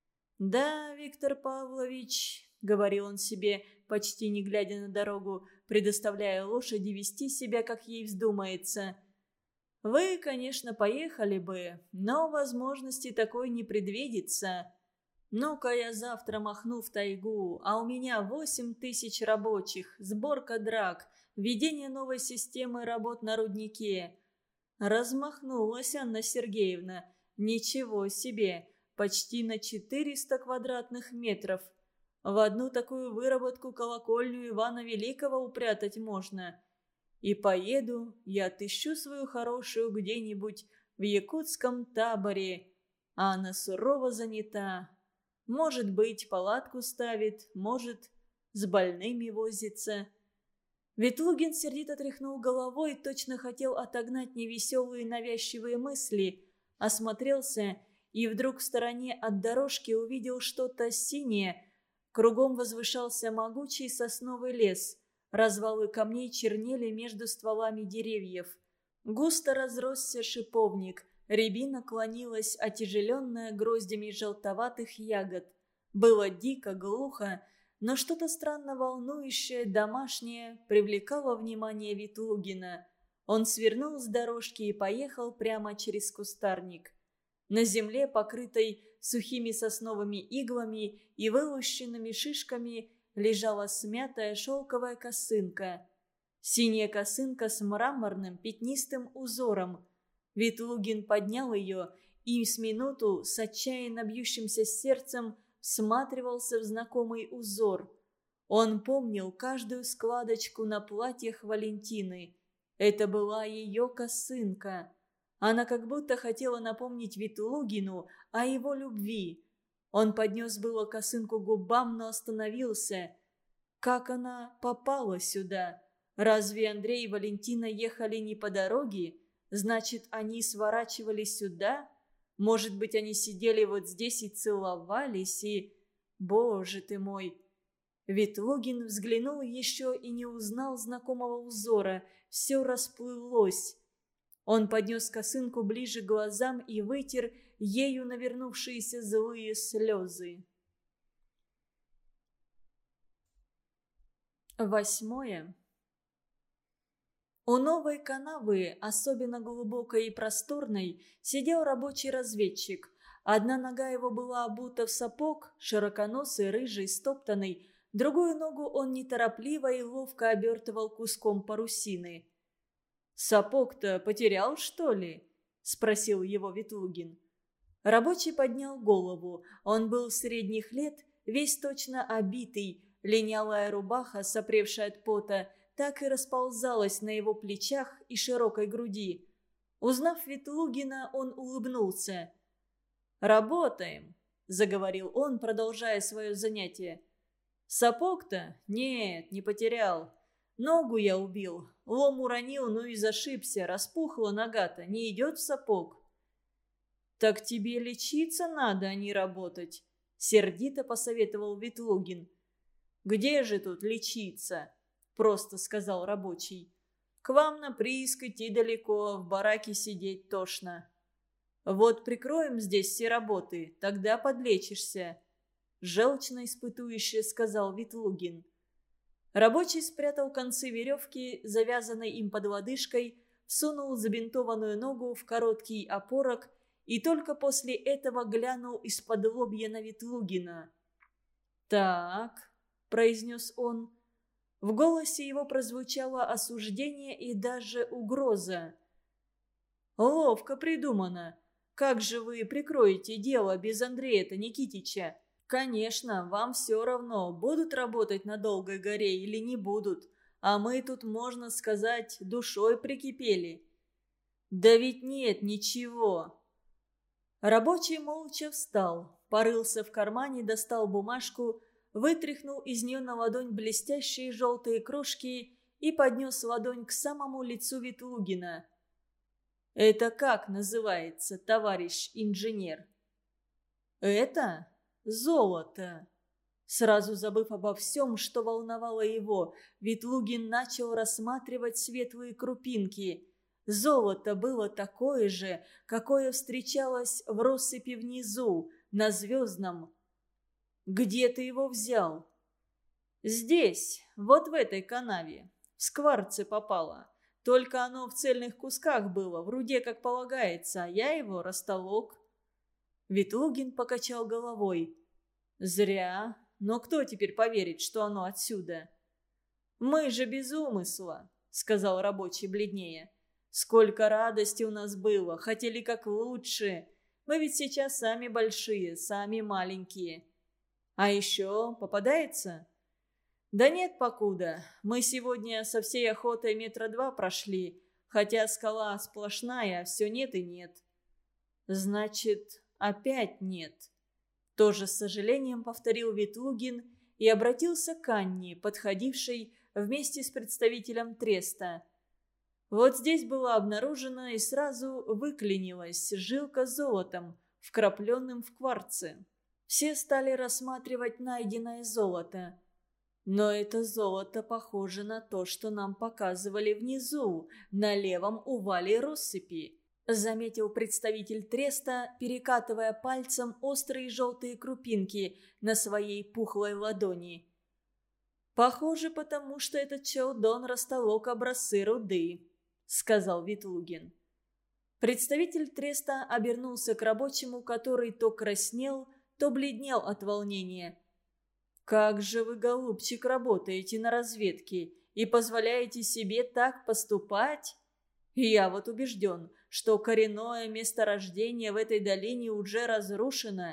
«Да, Виктор Павлович», — говорил он себе, почти не глядя на дорогу, предоставляя лошади вести себя, как ей вздумается, «вы, конечно, поехали бы, но возможности такой не предвидится. Ну-ка я завтра махну в тайгу, а у меня восемь тысяч рабочих, сборка драк, введение новой системы работ на руднике». Размахнулась Анна Сергеевна. Ничего себе, почти на четыреста квадратных метров. В одну такую выработку колокольню Ивана Великого упрятать можно. И поеду, я отыщу свою хорошую где-нибудь в якутском таборе, а она сурово занята. Может быть, палатку ставит, может, с больными возится. Ветлугин сердито тряхнул головой, точно хотел отогнать невеселые навязчивые мысли, осмотрелся и вдруг в стороне от дорожки увидел что-то синее. Кругом возвышался могучий сосновый лес. Развалы камней чернели между стволами деревьев. Густо разросся шиповник. Рябина клонилась, отяжеленная гроздями желтоватых ягод. Было дико, глухо, но что-то странно волнующее, домашнее, привлекало внимание Ветлугина. Он свернул с дорожки и поехал прямо через кустарник. На земле, покрытой сухими сосновыми иглами и вылущенными шишками, лежала смятая шелковая косынка. Синяя косынка с мраморным пятнистым узором. Ветлугин поднял ее и с минуту с отчаянно бьющимся сердцем всматривался в знакомый узор. Он помнил каждую складочку на платьях Валентины. Это была ее косынка. Она как будто хотела напомнить Ветлугину о его любви. Он поднес было косынку к губам, но остановился. Как она попала сюда? Разве Андрей и Валентина ехали не по дороге? Значит, они сворачивали сюда? Может быть, они сидели вот здесь и целовались, и... Боже ты мой! Ветлугин взглянул еще и не узнал знакомого узора. Все расплылось. Он поднес косынку ближе к глазам и вытер ею навернувшиеся злые слезы. Восьмое. У новой канавы, особенно глубокой и просторной, сидел рабочий разведчик. Одна нога его была обута в сапог, широконосый, рыжий, стоптанный. Другую ногу он неторопливо и ловко обертывал куском парусины. «Сапог-то потерял, что ли?» – спросил его Ветлугин. Рабочий поднял голову. Он был средних лет, весь точно обитый. Линялая рубаха, сопревшая от пота, так и расползалась на его плечах и широкой груди. Узнав Ветлугина, он улыбнулся. «Работаем», – заговорил он, продолжая свое занятие. «Сапог-то? Нет, не потерял. Ногу я убил, лом уронил, ну и зашибся, распухла нога-то, не идет в сапог». «Так тебе лечиться надо, а не работать», – сердито посоветовал Ветлугин. «Где же тут лечиться?» – просто сказал рабочий. «К вам на прииск идти далеко, в бараке сидеть тошно. Вот прикроем здесь все работы, тогда подлечишься», – желчно испытующе сказал Ветлугин. Рабочий спрятал концы веревки, завязанной им под лодыжкой, всунул забинтованную ногу в короткий опорок и только после этого глянул из-под лобья на Ветлугина. «Так», – произнес он. В голосе его прозвучало осуждение и даже угроза. «Ловко придумано. Как же вы прикроете дело без Андрея-то Никитича? Конечно, вам все равно, будут работать на Долгой горе или не будут, а мы тут, можно сказать, душой прикипели». «Да ведь нет ничего». Рабочий молча встал, порылся в кармане, достал бумажку, вытряхнул из нее на ладонь блестящие желтые крошки и поднес ладонь к самому лицу Ветлугина. «Это как называется, товарищ инженер?» «Это золото». Сразу забыв обо всем, что волновало его, Ветлугин начал рассматривать светлые крупинки. Золото было такое же, какое встречалось в россыпи внизу, на Звездном. «Где ты его взял?» «Здесь, вот в этой канаве. В скварцы попало. Только оно в цельных кусках было, в руде, как полагается, а я его растолок». Ветлугин покачал головой. «Зря. Но кто теперь поверит, что оно отсюда?» «Мы же без умысла», — сказал рабочий бледнее. «Сколько радости у нас было, хотели как лучше. Мы ведь сейчас сами большие, сами маленькие. А еще попадается?» «Да нет, покуда. Мы сегодня со всей охотой метра два прошли, хотя скала сплошная, а все нет и нет». «Значит, опять нет», – тоже с сожалением повторил Ветлугин и обратился к Анне, подходившей вместе с представителем треста. Вот здесь была обнаружена и сразу выклинилась жилка с золотом, вкрапленным в кварцы. Все стали рассматривать найденное золото. «Но это золото похоже на то, что нам показывали внизу, на левом увале россыпи», — заметил представитель треста, перекатывая пальцем острые желтые крупинки на своей пухлой ладони. «Похоже, потому что этот челдон растолок образцы руды», — сказал Ветлугин. Представитель треста обернулся к рабочему, который то краснел, то бледнел от волнения. «Как же вы, голубчик, работаете на разведке и позволяете себе так поступать? Я вот убежден, что коренное месторождение в этой долине уже разрушено,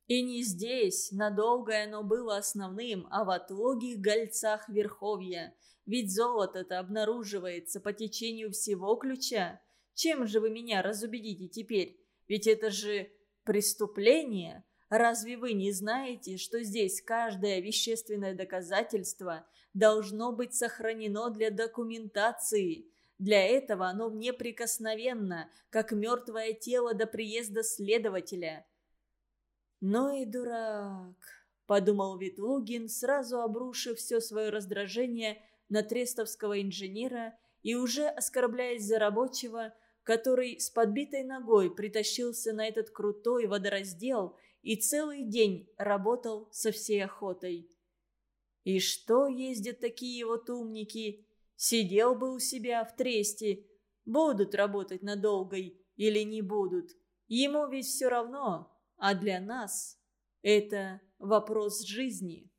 И не здесь, надолго оно было основным, а в отлогих гольцах верховья. Ведь золото-то обнаруживается по течению всего ключа. Чем же вы меня разубедите теперь? Ведь это же преступление. Разве вы не знаете, что здесь каждое вещественное доказательство должно быть сохранено для документации? Для этого оно неприкосновенно, как мертвое тело до приезда следователя. «Ну и дурак», — подумал Ветлугин, сразу обрушив все свое раздражение на трестовского инженера и уже оскорбляясь за рабочего, который с подбитой ногой притащился на этот крутой водораздел и целый день работал со всей охотой. И что ездят такие вот умники? Сидел бы у себя в тресте. Будут работать на долгой или не будут. Ему ведь все равно. А для нас это вопрос жизни.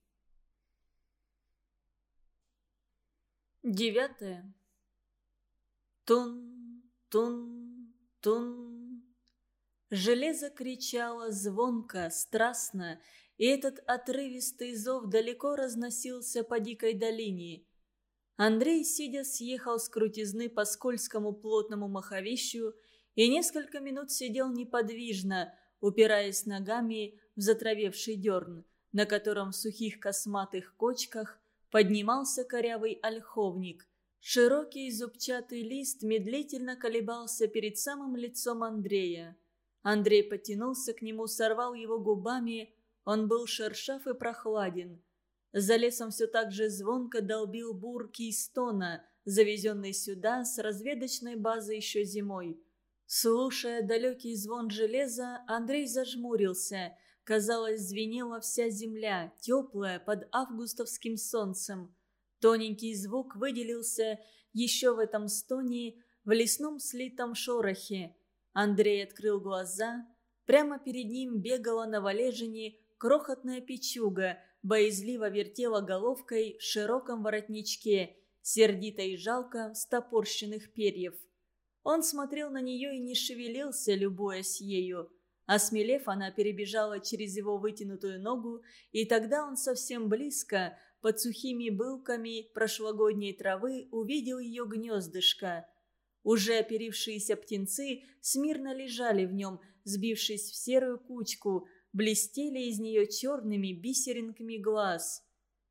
Девятое. Тун, тун, тун. Железо кричало звонко, страстно, и этот отрывистый зов далеко разносился по дикой долине. Андрей, сидя, съехал с крутизны по скользкому плотному маховищу и несколько минут сидел неподвижно, упираясь ногами в затравевший дерн, на котором в сухих косматых кочках поднимался корявый ольховник. Широкий зубчатый лист медлительно колебался перед самым лицом Андрея. Андрей потянулся к нему, сорвал его губами. Он был шершав и прохладен. За лесом все так же звонко долбил бур Кейстона, завезенный сюда с разведочной базы еще зимой. Слушая далекий звон железа, Андрей зажмурился. Казалось, звенела вся земля, теплая, под августовским солнцем. Тоненький звук выделился еще в этом стоне, в лесном слитом шорохе. Андрей открыл глаза. Прямо перед ним бегала на валежине крохотная печуга, боязливо вертела головкой в широком воротничке, сердито и жалко стопорщенных перьев. Он смотрел на нее и не шевелился, любуясь ею. Осмелев, она перебежала через его вытянутую ногу, и тогда он совсем близко, под сухими былками прошлогодней травы, увидел ее гнездышко. Уже оперившиеся птенцы смирно лежали в нем, сбившись в серую кучку, блестели из нее черными бисеринками глаз.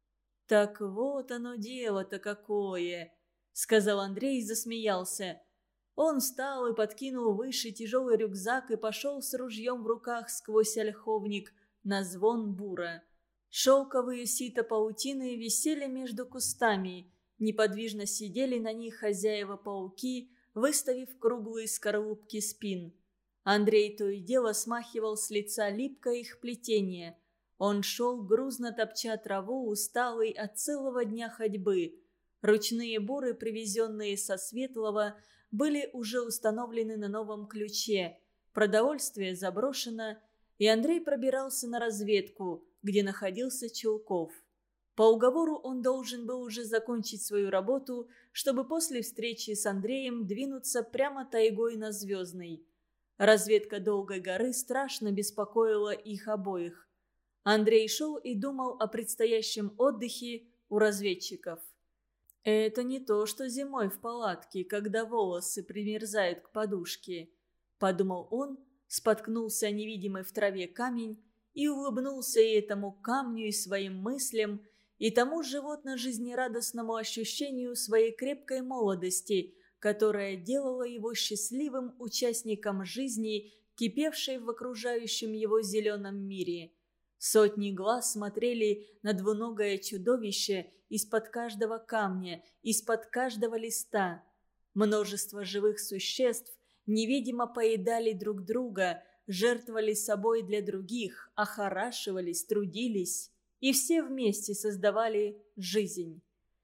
«Так вот оно дело-то какое!» — сказал Андрей и засмеялся. Он встал и подкинул выше тяжелый рюкзак и пошел с ружьем в руках сквозь ольховник на звон бура. Шелковые сито паутины висели между кустами. Неподвижно сидели на них хозяева-пауки, выставив круглые скорлупки спин. Андрей то и дело смахивал с лица липкое их плетение. Он шел, грузно топча траву, усталый от целого дня ходьбы. Ручные буры, привезенные со Светлого, были уже установлены на новом ключе. Продовольствие заброшено, и Андрей пробирался на разведку, где находился Чулков. По уговору он должен был уже закончить свою работу, чтобы после встречи с Андреем двинуться прямо тайгой на Звездный. Разведка Долгой горы страшно беспокоила их обоих. Андрей шел и думал о предстоящем отдыхе у разведчиков. «Это не то, что зимой в палатке, когда волосы примерзают к подушке», — подумал он, споткнулся о невидимый в траве камень и улыбнулся и этому камню, и своим мыслям, и тому животно-жизнерадостному ощущению своей крепкой молодости, которая делала его счастливым участником жизни, кипевшей в окружающем его зеленом мире. Сотни глаз смотрели на двуногое чудовище из-под каждого камня, из-под каждого листа. Множество живых существ невидимо поедали друг друга, жертвовали собой для других, охорашивались, трудились, и все вместе создавали жизнь.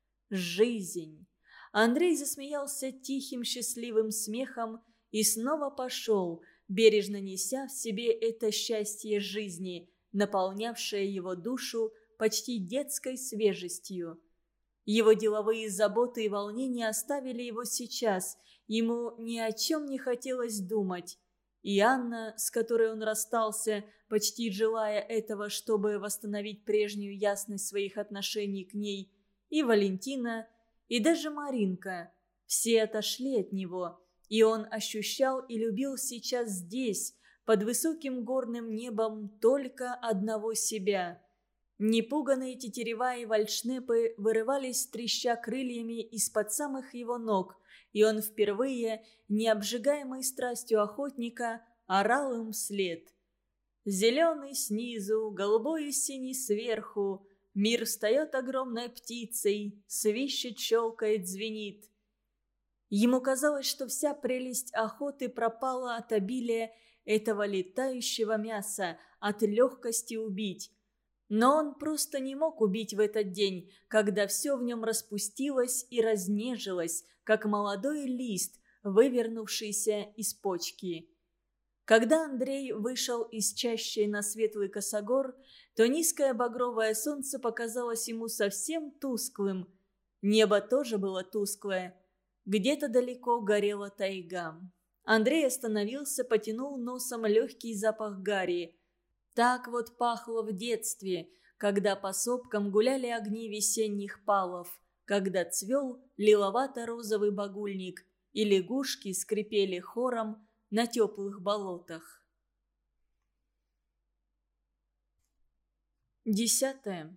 Жизнь. Андрей засмеялся тихим счастливым смехом и снова пошел, бережно неся в себе это счастье жизни, наполнявшее его душу почти детской свежестью. Его деловые заботы и волнения оставили его сейчас, ему ни о чем не хотелось думать. и Анна, с которой он расстался, почти желая этого, чтобы восстановить прежнюю ясность своих отношений к ней, и Валентина, и даже Маринка. Все отошли от него, и он ощущал и любил сейчас здесь, под высоким горным небом, только одного себя. Непуганные тетерева и вальшнепы вырывались, треща крыльями из-под самых его ног, и он впервые, не обжигаемый страстью охотника, орал им вслед. Зеленый снизу, голубой и синий сверху, мир встает огромной птицей, свищет, щелкает, звенит. Ему казалось, что вся прелесть охоты пропала от обилия этого летающего мяса, от легкости убить. Но он просто не мог убить в этот день, когда все в нем распустилось и разнежилось, как молодой лист, вывернувшийся из почки. Когда Андрей вышел из чащи на светлый косогор, то низкое багровое солнце показалось ему совсем тусклым. Небо тоже было тусклое. Где-то далеко горела тайга. Андрей остановился, потянул носом легкий запах гари. Так вот пахло в детстве, когда по сопкам гуляли огни весенних палов, когда цвел лиловато-розовый багульник, и лягушки скрипели хором на теплых болотах. Десятое.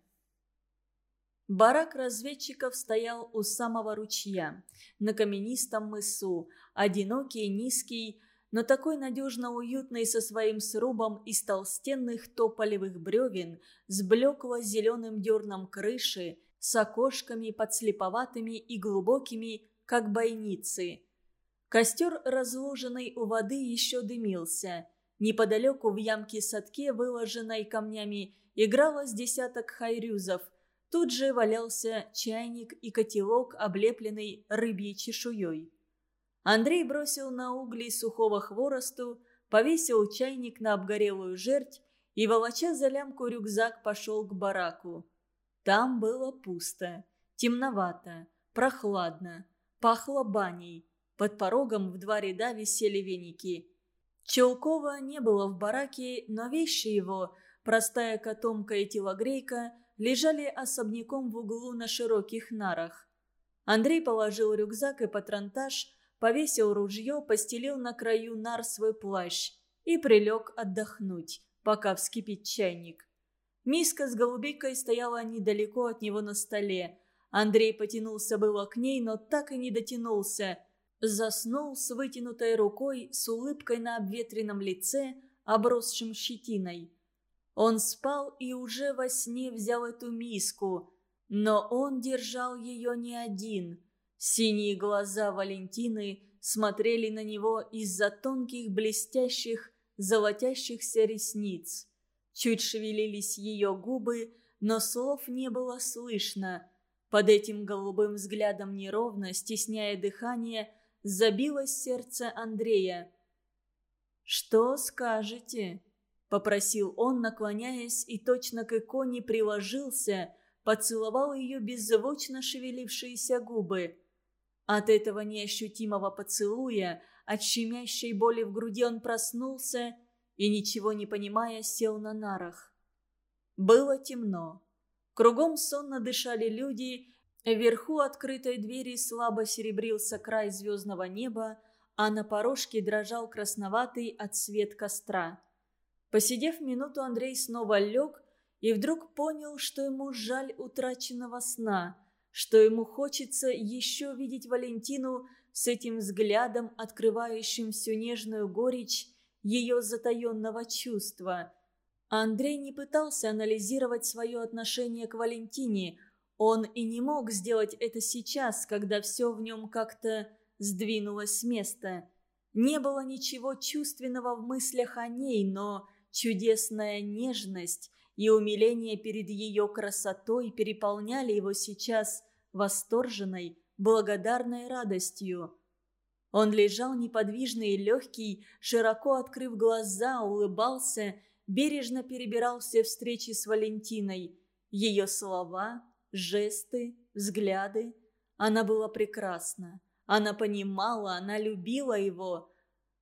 Барак разведчиков стоял у самого ручья, на каменистом мысу, одинокий, низкий, но такой надежно уютный, со своим срубом из толстенных тополевых бревен, с блекло-зеленым дерном крыши, с окошками подслеповатыми и глубокими, как бойницы. Костер, разложенный у воды, еще дымился. Неподалеку в ямке-садке, выложенной камнями, играло с десяток хайрюзов. Тут же валялся чайник и котелок, облепленный рыбьей чешуей. Андрей бросил на угли сухого хворосту, повесил чайник на обгорелую жерть и, волоча за лямку рюкзак, пошел к бараку. Там было пусто, темновато, прохладно, пахло баней. Под порогом в два ряда висели веники. Челкова не было в бараке, но вещи его, простая котомка и телогрейка, лежали особняком в углу на широких нарах. Андрей положил рюкзак и патронтаж, повесил ружье, постелил на краю нар свой плащ и прилег отдохнуть, пока вскипит чайник. Миска с голубикой стояла недалеко от него на столе. Андрей потянулся было к ней, но так и не дотянулся. Заснул с вытянутой рукой, с улыбкой на обветренном лице, обросшим щетиной. Он спал и уже во сне взял эту миску, но он держал ее не один. Синие глаза Валентины смотрели на него из-за тонких блестящих, золотящихся ресниц. Чуть шевелились ее губы, но слов не было слышно. Под этим голубым взглядом неровно, стесняя дыхание, забилось сердце Андрея. «Что скажете?» – попросил он, наклоняясь, и точно к иконе приложился, поцеловал ее беззвучно шевелившиеся губы. От этого неощутимого поцелуя, от щемящей боли в груди он проснулся и, ничего не понимая, сел на нарах. Было темно. Кругом сонно дышали люди. Вверху открытой двери слабо серебрился край звездного неба, а на порожке дрожал красноватый отсвет костра. Посидев минуту, Андрей снова лег и вдруг понял, что ему жаль утраченного сна, что ему хочется еще видеть Валентину с этим взглядом, открывающим всю нежную горечь ее затаенного чувства. Андрей не пытался анализировать свое отношение к Валентине. Он и не мог сделать это сейчас, когда все в нем как-то сдвинулось с места. Не было ничего чувственного в мыслях о ней, но чудесная нежность и умиление перед ее красотой переполняли его сейчас восторженной, благодарной радостью. Он лежал неподвижный и легкий, широко открыв глаза, улыбался, бережно перебирал все встречи с Валентиной. Ее слова, жесты, взгляды. Она была прекрасна. Она понимала, она любила его.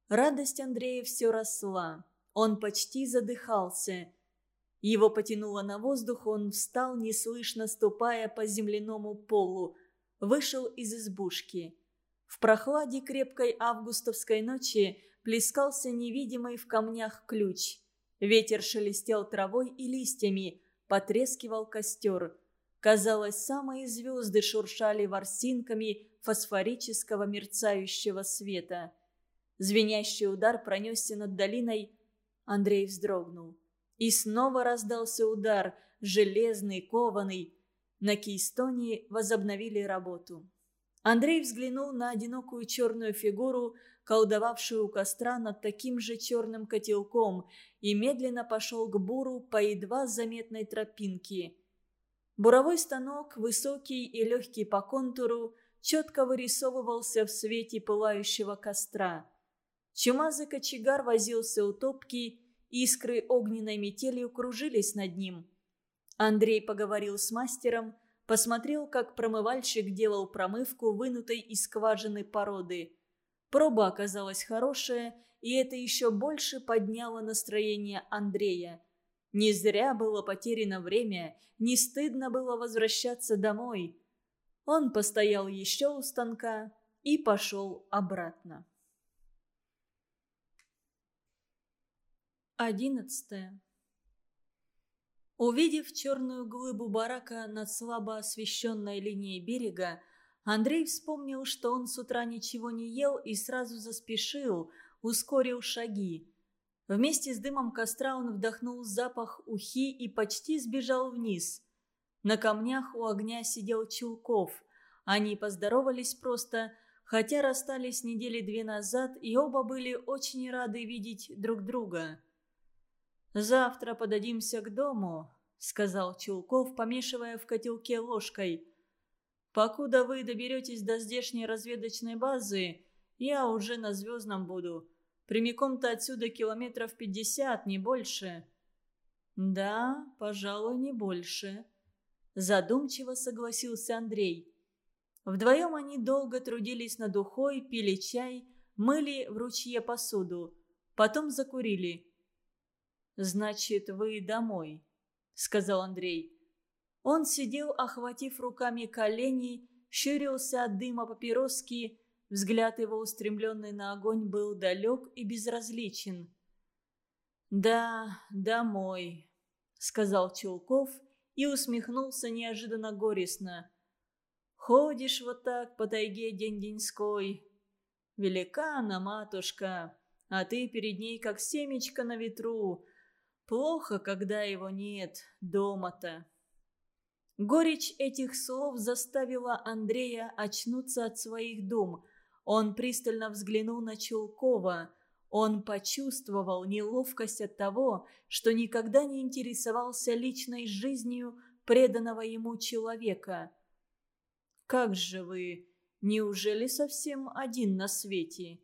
Радость Андрея все росла. Он почти задыхался. Его потянуло на воздух, он встал, неслышно ступая по земляному полу, вышел из избушки. В прохладе крепкой августовской ночи плескался невидимый в камнях ключ. Ветер шелестел травой и листьями, потрескивал костер. Казалось, самые звезды шуршали ворсинками фосфорического мерцающего света. Звенящий удар пронесся над долиной. Андрей вздрогнул. И снова раздался удар, железный, кованый. На кейстоне возобновили работу. Андрей взглянул на одинокую черную фигуру, колдовавшую у костра над таким же черным котелком, и медленно пошел к буру по едва заметной тропинке. Буровой станок, высокий и легкий по контуру, четко вырисовывался в свете пылающего костра. Чумазый кочегар возился у топки, искры огненной метелью кружились над ним. Андрей поговорил с мастером, посмотрел, как промывальщик делал промывку вынутой из скважины породы. Проба оказалась хорошая, и это еще больше подняло настроение Андрея. Не зря было потеряно время, не стыдно было возвращаться домой. Он постоял еще у станка и пошел обратно. Одиннадцатое. Увидев черную глыбу барака над слабо освещенной линией берега, Андрей вспомнил, что он с утра ничего не ел и сразу заспешил, ускорил шаги. Вместе с дымом костра он вдохнул запах ухи и почти сбежал вниз. На камнях у огня сидел Чулков. Они поздоровались просто, хотя расстались недели две назад, и оба были очень рады видеть друг друга. «Завтра подадимся к дому», — сказал Чулков, помешивая в котелке ложкой. «Покуда вы доберетесь до здешней разведочной базы, я уже на Звездном буду. Прямиком-то отсюда километров пятьдесят, не больше». «Да, пожалуй, не больше», — задумчиво согласился Андрей. Вдвоем они долго трудились над ухой, пили чай, мыли в ручье посуду. Потом закурили. «Значит, вы домой», — сказал Андрей. Он сидел, охватив руками колени, щурился от дыма папироски. Взгляд его, устремленный на огонь, был далек и безразличен. «Да, домой», — сказал Чулков и усмехнулся неожиданно горестно. «Ходишь вот так по тайге день-деньской. Велика она, матушка, а ты перед ней как семечко на ветру. Плохо, когда его нет дома-то». Горечь этих слов заставила Андрея очнуться от своих дум. Он пристально взглянул на Чулкова. Он почувствовал неловкость от того, что никогда не интересовался личной жизнью преданного ему человека. «Как же вы? Неужели совсем один на свете?»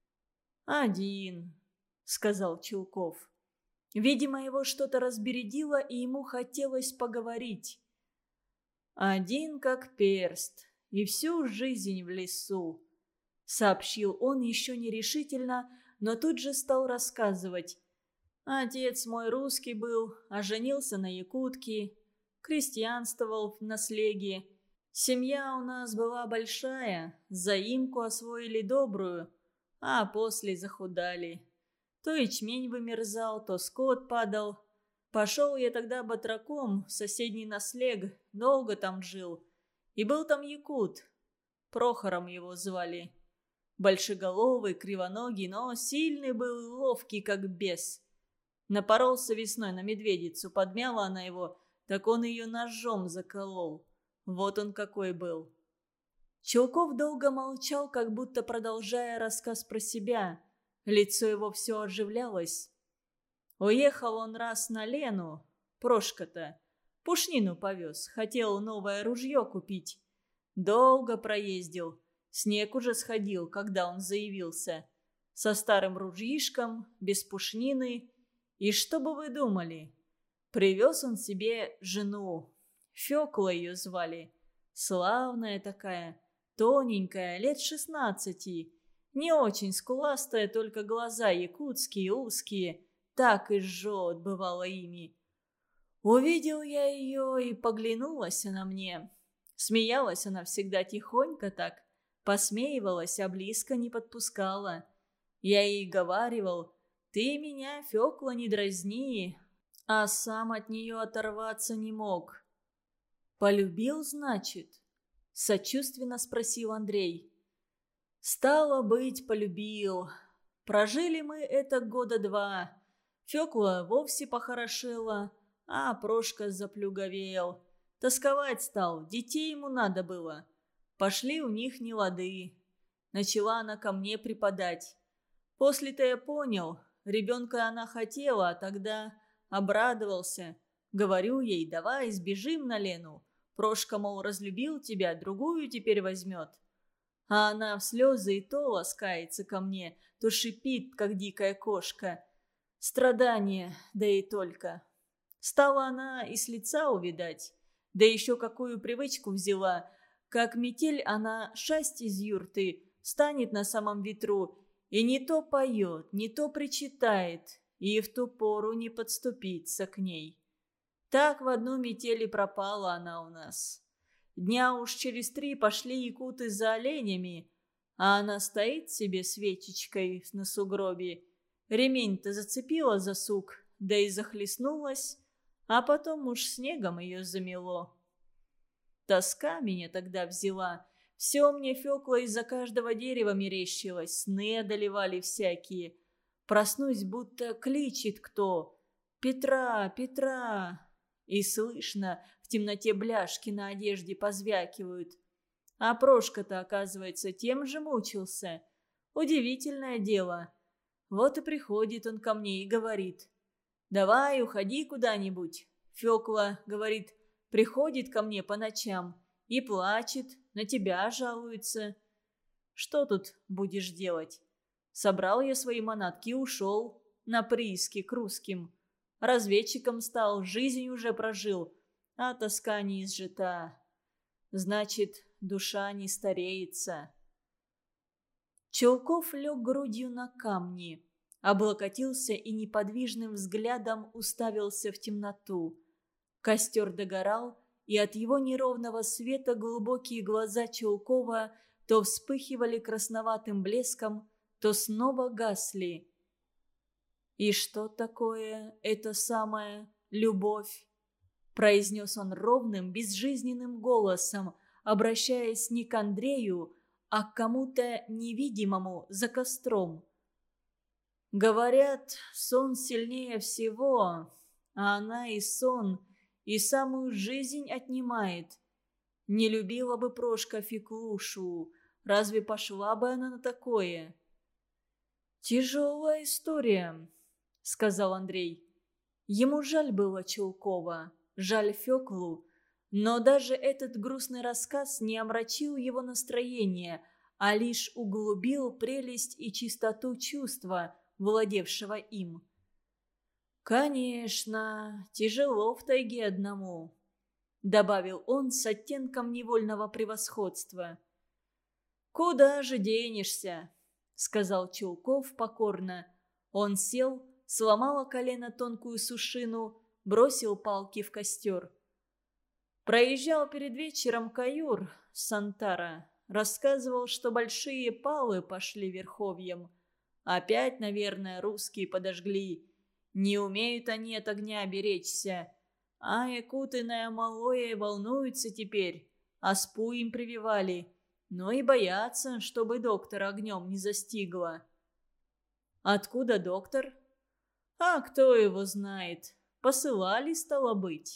«Один», — сказал Чулков. Видимо, его что-то разбередило, и ему хотелось поговорить. «Один как перст, и всю жизнь в лесу», — сообщил он еще нерешительно, но тут же стал рассказывать. «Отец мой русский был, а женился на якутке, крестьянствовал на слеге. Семья у нас была большая, заимку освоили добрую, а после захудали. То ячмень вымерзал, то скот падал. Пошел я тогда батраком в соседний наслег, долго там жил. И был там якут, Прохором его звали. Большеголовый, кривоногий, но сильный был и ловкий, как бес. Напоролся весной на медведицу, подмяла она его, так он ее ножом заколол. Вот он какой был». Чулков долго молчал, как будто продолжая рассказ про себя. Лицо его все оживлялось. Уехал он раз на Лену, Прошка-то, пушнину повез, хотел новое ружье купить. Долго проездил, снег уже сходил, когда он заявился. Со старым ружьишком, без пушнины. И что бы вы думали? Привез он себе жену. Фёкла ее звали. Славная такая, тоненькая, лет шестнадцати. Не очень скуластая, только глаза якутские, узкие. Так и жжет, бывало, ими. Увидел я ее, и поглянулась она мне. Смеялась она всегда тихонько так, посмеивалась, а близко не подпускала. Я ей говаривал: «Ты меня, Фёкла, не дразни», а сам от нее оторваться не мог. «Полюбил, значит?» — сочувственно спросил Андрей. «Стало быть, полюбил. Прожили мы это года два. Фёкла вовсе похорошела, а Прошка заплюговел. Тосковать стал, детей ему надо было. Пошли у них нелады. Начала она ко мне припадать. После-то я понял, ребенка она хотела, а тогда обрадовался. Говорю ей: давай сбежим на Лену. Прошка, мол, разлюбил тебя, другую теперь возьмет. А она в слезы и то ласкается ко мне, то шипит, как дикая кошка. Страдание, да и только. Стала она и с лица увидать. Да еще какую привычку взяла. Как метель она шасть из юрты, станет на самом ветру, и не то поет, не то причитает, и в ту пору не подступиться к ней. Так в одну метель и пропала она у нас. Дня уж через три пошли якуты за оленями, а она стоит себе свечечкой на сугробе. Ремень-то зацепила за сук, да и захлестнулась, а потом уж снегом ее замело. Тоска меня тогда взяла. Все мне, Фёкла, из-за каждого дерева мерещилось, сны одолевали всякие. Проснусь, будто кличет кто: «Петра, Петра!» И слышно, в темноте бляшки на одежде позвякивают. А Прошка-то, оказывается, тем же мучился. Удивительное дело. Вот и приходит он ко мне и говорит: «Давай, уходи куда-нибудь». Фёкла, говорит, приходит ко мне по ночам и плачет, на тебя жалуется. Что тут будешь делать? Собрал я свои манатки и ушел на прииски к русским. Разведчиком стал, жизнь уже прожил, а тоска не изжита. Значит, душа не стареется. Чулков лег грудью на камни, облокотился и неподвижным взглядом уставился в темноту. Костер догорал, и от его неровного света глубокие глаза Чулкова то вспыхивали красноватым блеском, то снова гасли. «И что такое эта самая любовь?» – произнес он ровным, безжизненным голосом, обращаясь не к Андрею, а к кому-то невидимому за костром. «Говорят, сон сильнее всего, а она и сон, и самую жизнь отнимает. Не любила бы Прошка Феклушу, разве пошла бы она на такое?» «Тяжелая история», — сказал Андрей. Ему жаль было Чулкова, жаль Феклу, но даже этот грустный рассказ не омрачил его настроение, а лишь углубил прелесть и чистоту чувства, владевшего им. «Конечно, тяжело в тайге одному», — добавил он с оттенком невольного превосходства. «Куда же денешься?» — сказал Чулков покорно. Он сел, сломал о колено тонкую сушину, бросил палки в костер. Проезжал перед вечером каюр с Сантара. Рассказывал, что большие палы пошли верховьем. Опять, наверное, русские подожгли. Не умеют они от огня беречься. А якутиное малое волнуются теперь. Оспу им прививали. Но и боятся, чтобы доктора огнем не застигло. Откуда доктор? А кто его знает? Посылали, стало быть.